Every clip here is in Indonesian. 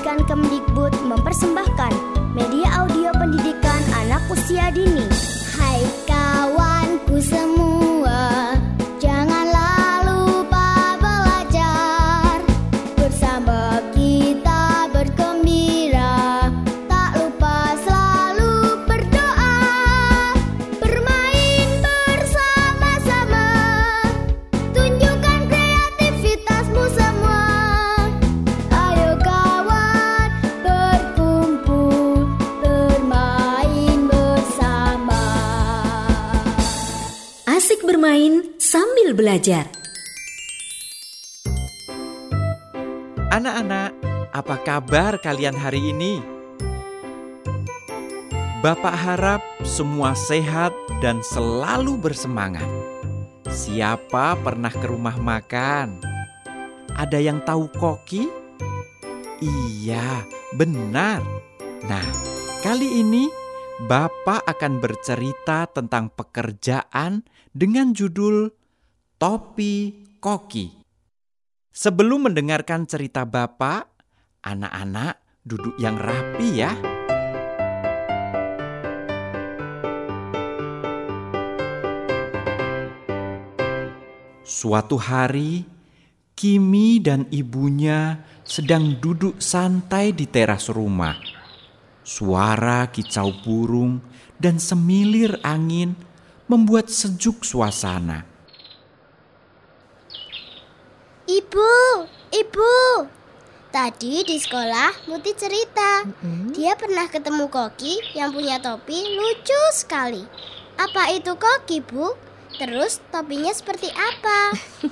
Pendidikan Kemdikbud mempersembahkan media audio pendidikan anak usia dini. Hai kawanku semua, janganlah lupa belajar. Bersama kita bergembira, tak lupa selalu berdoa. Bermain bersama-sama, tunjukkan kreativitasmu semua. Ayo kawan, berkumpul, bermain bersama. Asik bermain sambil belajar. Anak-anak, apa kabar kalian hari ini? Bapak harap semua sehat dan selalu bersemangat. Siapa pernah ke rumah makan? Ada yang tahu koki? Iya, benar. Nah, kali ini Bapak akan bercerita tentang pekerjaan dengan judul Topi Koki. Sebelum mendengarkan cerita Bapak, anak-anak duduk yang rapi ya. Suatu hari, Kimi dan ibunya sedang duduk santai di teras rumah. Suara kicau burung dan semilir angin membuat sejuk suasana. Ibu, tadi di sekolah Muti cerita, dia pernah ketemu koki yang punya topi lucu sekali. Apa itu koki, Bu? Terus topinya seperti apa?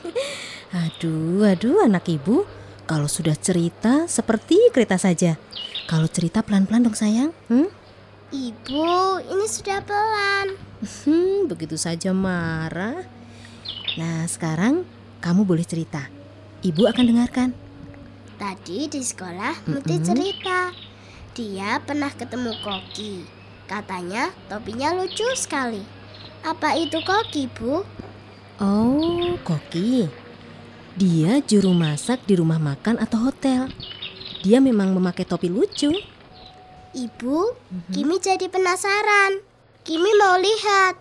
Aduh anak ibu, kalau sudah cerita seperti kereta saja. Kalau cerita pelan-pelan dong sayang. Ibu, ini sudah pelan. Begitu saja marah. Nah sekarang kamu boleh cerita. Ibu akan dengarkan. Tadi di sekolah Muti cerita, dia pernah ketemu koki. Katanya topinya lucu sekali. Apa itu koki, Bu? Oh, koki. Dia juru masak di rumah makan atau hotel. Dia memang memakai topi lucu. Ibu, Kimi jadi penasaran. Kimi mau lihat.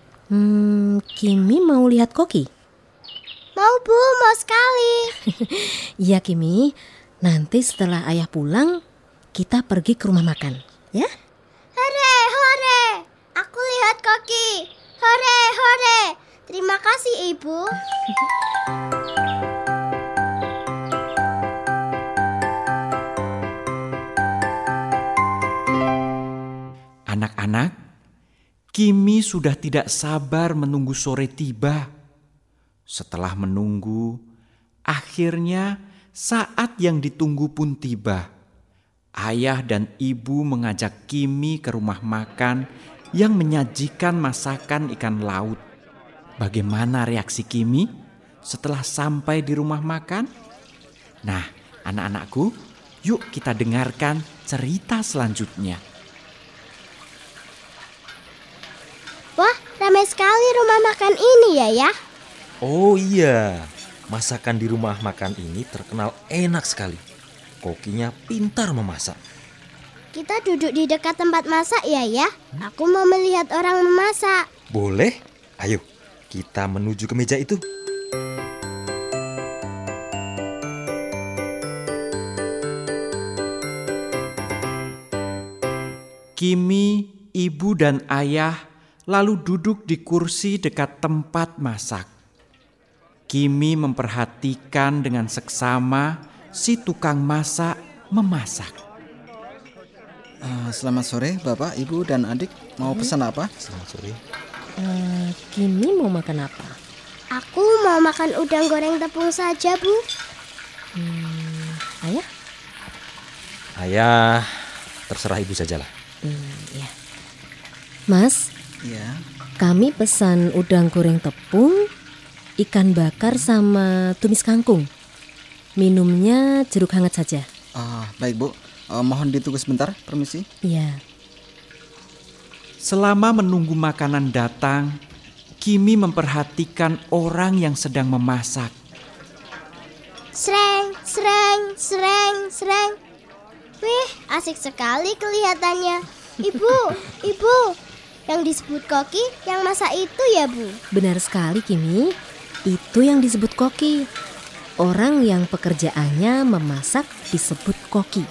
Kimi mau lihat koki? Mau, Bu, mau sekali. Iya Kimi, nanti setelah ayah pulang, kita pergi ke rumah makan, ya? Hore, hore, aku lihat koki. Hore, hore. Terima kasih, Ibu. Anak-anak, Kimi sudah tidak sabar menunggu sore tiba. Setelah menunggu, akhirnya saat yang ditunggu pun tiba. Ayah dan ibu mengajak Kimi ke rumah makan yang menyajikan masakan ikan laut. Bagaimana reaksi Kimi setelah sampai di rumah makan? Nah, anak-anakku, yuk kita dengarkan cerita selanjutnya. Wah, ramai sekali rumah makan ini ya. Oh iya, masakan di rumah makan ini terkenal enak sekali. Kokinya pintar memasak. Kita duduk di dekat tempat masak ya. Aku mau melihat orang memasak. Boleh? Ayo, kita menuju ke meja itu. Kimi, ibu dan ayah lalu duduk di kursi dekat tempat masak. Kimi memperhatikan dengan seksama si tukang masak memasak. Selamat sore Bapak, Ibu, dan adik. Mau pesan apa? Selamat sore. Kimi mau makan apa? Aku mau makan udang goreng tepung saja, Bu. Ayah? Ayah, terserah ibu sajalah. Ya. Mas, Iya. kami pesan udang goreng tepung, ikan bakar sama tumis kangkung. Minumnya jeruk hangat saja. Baik Bu, mohon ditunggu sebentar, permisi. Iya. Selama menunggu makanan datang, Kimi memperhatikan orang yang sedang memasak. Sreng, sreng, sreng, sreng. Wih, asik sekali kelihatannya. Ibu, yang disebut koki yang masak itu ya, Bu? Benar sekali, Kimi. Itu yang disebut koki. Orang yang pekerjaannya memasak disebut koki.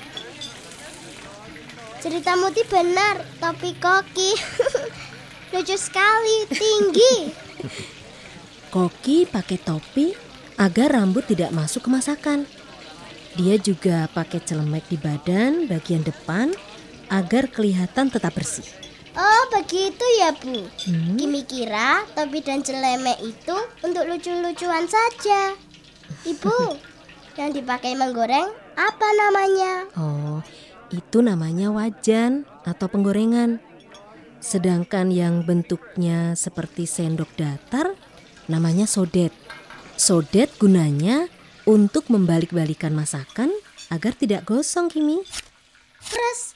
Cerita Muti benar, topi koki. Lucu sekali, tinggi. Koki pakai topi agar rambut tidak masuk ke masakan. Dia juga pakai celemek di badan bagian depan agar kelihatan tetap bersih. Oh, begitu ya, Bu. Kimi kira topi dan celemek itu untuk lucu-lucuan saja. Ibu, yang dipakai menggoreng apa namanya? Oh, itu namanya wajan atau penggorengan. Sedangkan yang bentuknya seperti sendok datar namanya sodet. Sodet gunanya untuk membalik-balikan masakan agar tidak gosong, Kimi. Kres.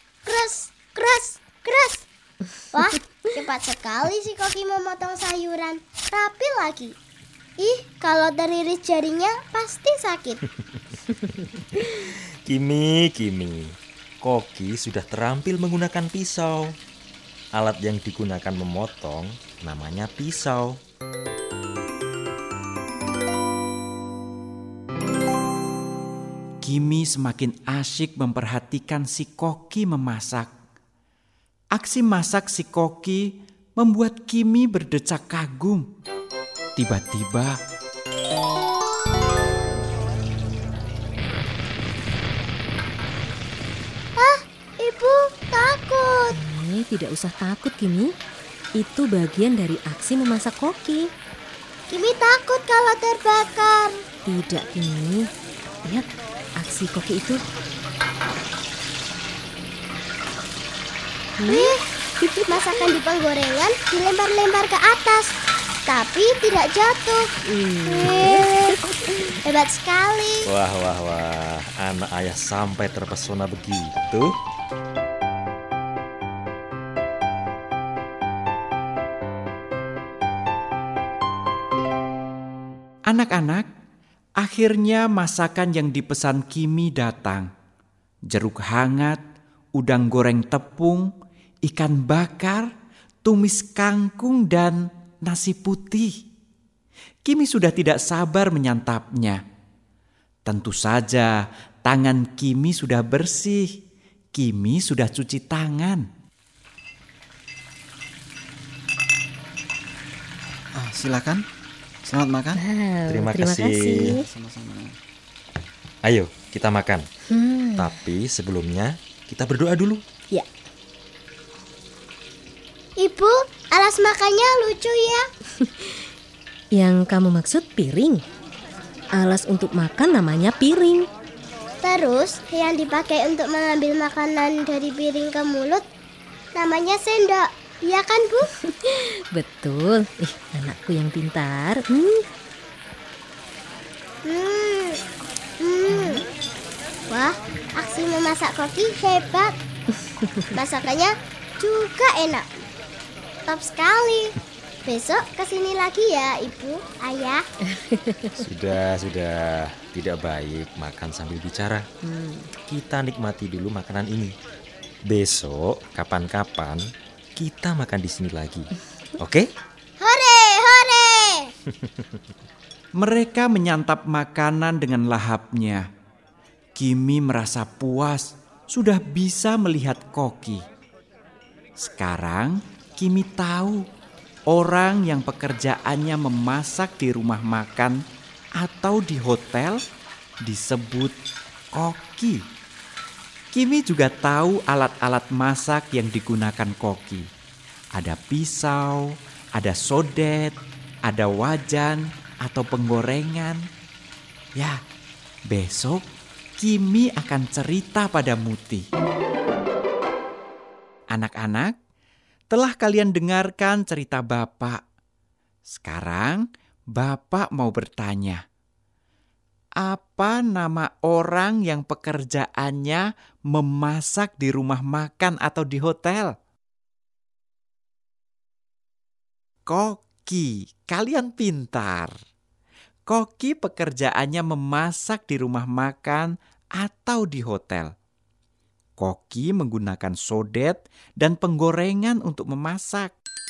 Wah, cepat sekali si koki memotong sayuran. Rapi lagi. Ih, kalau teriris jarinya pasti sakit. Kimi. Koki sudah terampil menggunakan pisau. Alat yang digunakan memotong namanya pisau. Kimi semakin asyik memperhatikan si koki memasak. Aksi masak si koki membuat Kimi berdecak kagum. Tiba-tiba, Ibu, takut. Tidak usah takut, Kimi. Itu bagian dari aksi memasak koki. Kimi takut kalau terbakar. Tidak, Kimi. Lihat aksi koki itu. Wih, masakan di penggorengan dilempar-lempar ke atas, tapi tidak jatuh. Wih, hebat sekali. Wah, anak ayah sampai terpesona begitu. anak-anak, akhirnya masakan yang dipesan Kimi datang. Jeruk hangat, udang goreng tepung, ikan bakar, tumis kangkung, dan nasi putih. Kimi sudah tidak sabar menyantapnya. Tentu saja tangan Kimi sudah bersih. Kimi sudah cuci tangan. Silakan, selamat makan. Terima kasih. Sama-sama. Ayo kita makan. Tapi sebelumnya kita berdoa dulu. Ya. Ibu, alas makannya lucu ya. Yang kamu maksud piring. Alas untuk makan namanya piring. Terus yang dipakai untuk mengambil makanan dari piring ke mulut namanya sendok. Iya kan, Bu? Betul. Anakku yang pintar. Wah, aksi memasak koki hebat. Masakannya juga enak. Top sekali. Besok kesini lagi ya, Ibu, Ayah. Sudah. Tidak baik makan sambil bicara. Kita nikmati dulu makanan ini. Besok, kapan-kapan, kita makan di sini lagi. Oke? Hore, hore. Mereka menyantap makanan dengan lahapnya. Kimi merasa puas sudah bisa melihat koki. Sekarang Kimi tahu orang yang pekerjaannya memasak di rumah makan atau di hotel disebut koki. Kimi juga tahu alat-alat masak yang digunakan koki. Ada pisau, ada sodet, ada wajan atau penggorengan. Ya, besok Kimi akan cerita pada Muti. Anak-anak, telah kalian dengarkan cerita Bapak. Sekarang Bapak mau bertanya. Apa nama orang yang pekerjaannya memasak di rumah makan atau di hotel? Koki, kalian pintar. Koki pekerjaannya memasak di rumah makan atau di hotel. Koki menggunakan sodet dan penggorengan untuk memasak.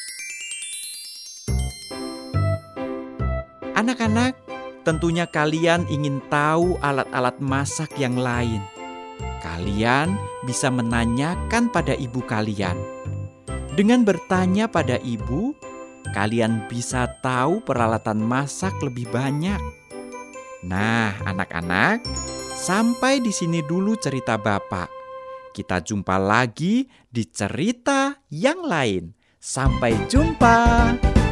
Anak-anak, tentunya kalian ingin tahu alat-alat masak yang lain. Kalian bisa menanyakan pada ibu kalian. Dengan bertanya pada ibu, kalian bisa tahu peralatan masak lebih banyak. Nah, anak-anak, sampai di sini dulu cerita Bapak. Kita jumpa lagi di cerita yang lain. Sampai jumpa.